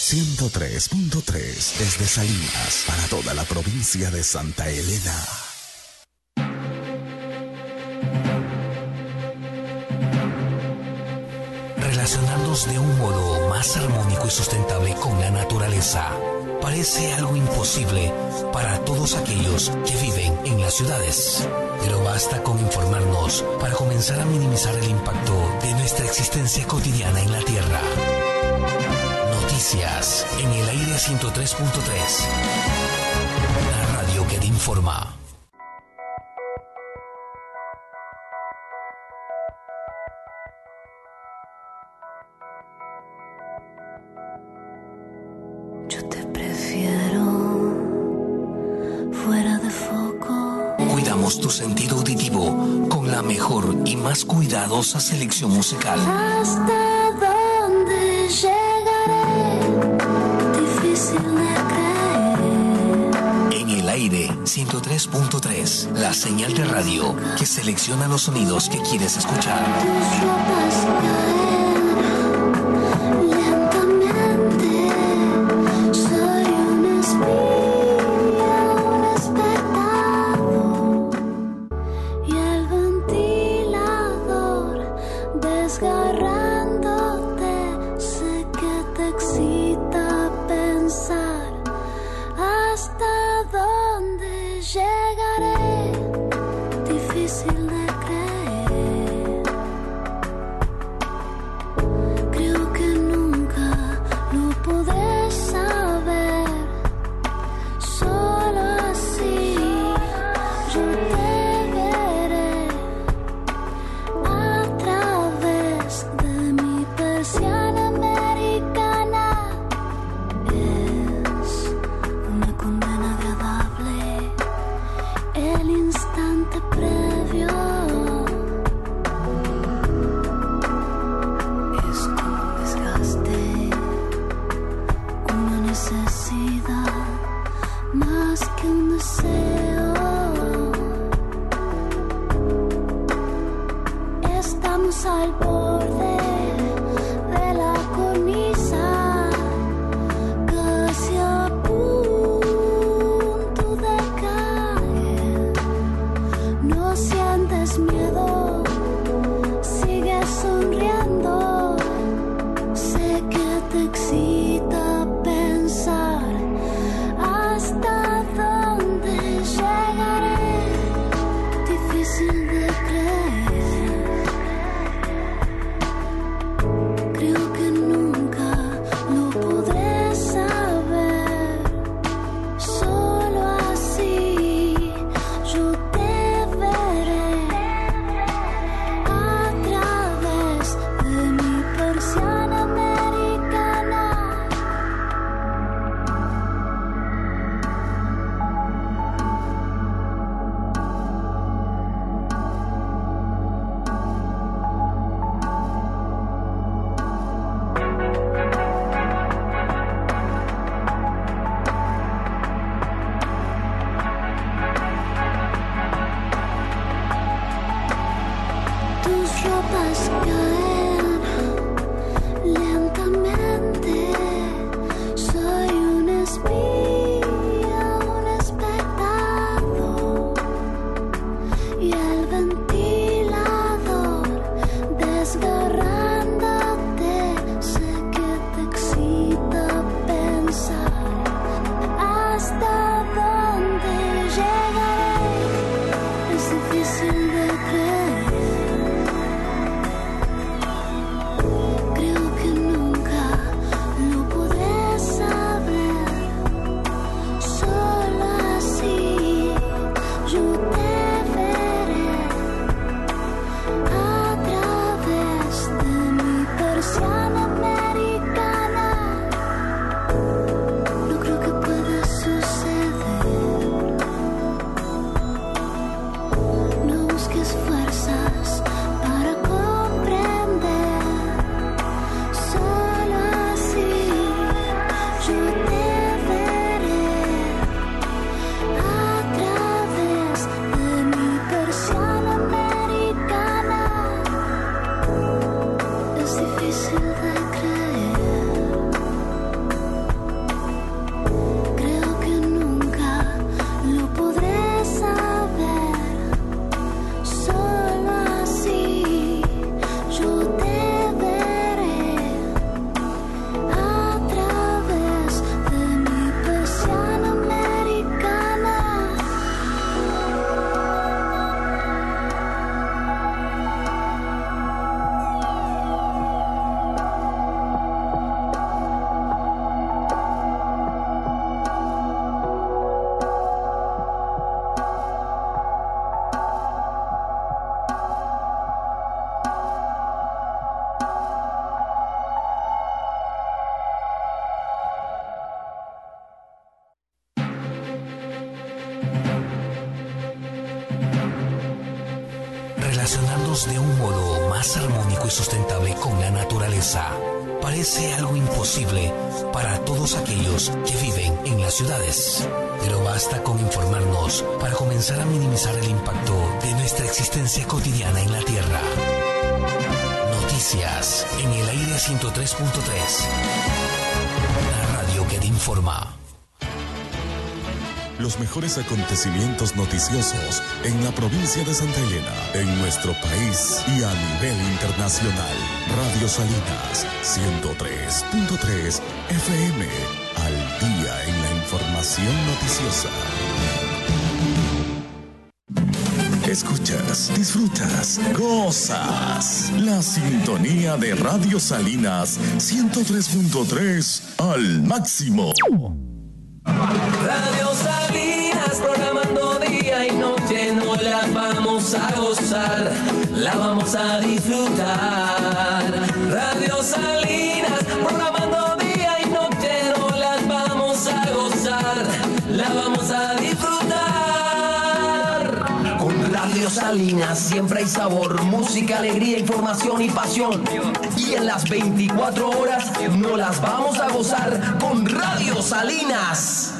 103.3 desde Salinas para toda la provincia de Santa Elena. Relacionarnos de un modo más armónico y sustentable con la naturaleza parece algo imposible para todos aquellos que viven en las ciudades. Pero basta con informarnos para comenzar a minimizar el impacto de nuestra existencia cotidiana en la Tierra. Noticias en el aire 103.3. La radio que te informa. Yo te prefiero fuera de foco. Cuidamos tu sentido auditivo con la mejor y más cuidadosa selección musical. ¿Hasta dónde llegaré? Difícil de creer. En el aire 103.3, la señal de radio que selecciona los sonidos que quieres escuchar. Tus ropas caen lentamente. Soy un espía, un espectador. Y el ventilador desgarrándote. Sé que te excita pensar. ¿Hasta dónde llegaré? Difícil de creer. Creo que nunca lo podré saber. Solo así yo te veré a través de mi persiana americana. Es una condena agradable. El instante previo es como un desgaste, una necesidad más que un deseo. Estamos al borde de la cornisa, casi a punto de caer. No sientes miedo, sigue sonriendo. Sé que te excita pensar. ¿Hasta dónde llegaré? Difícil de creer. Creo que nunca lo podré saber. Solo así yo te veré a través de mi persiana americana. relacionarnos de un modo más armónico y sustentable con la naturaleza parece algo imposible para todos aquellos que viven en las ciudades. Pero basta con informarnos para comenzar a minimizar el impacto de nuestra existencia cotidiana en la Tierra. Noticias en el aire 103.3. La radio que te informa. Los mejores acontecimientos noticiosos en la provincia de Santa Elena, en nuestro país y a nivel internacional. Radio Salinas 103.3 FM, al día en la información noticiosa. Escuchas, disfrutas, gozas. La sintonía de Radio Salinas 103.3 al máximo. Radio Salinas, programando día y noche, no la vamos a gozar, la vamos a disfrutar. Radio Salinas, programando día y noche, no las vamos a gozar, la vamos a disfrutar. Con Radio Salinas siempre hay sabor, música, alegría, información y pasión. Y en las 24 horas no las vamos a gozar con Radio Salinas.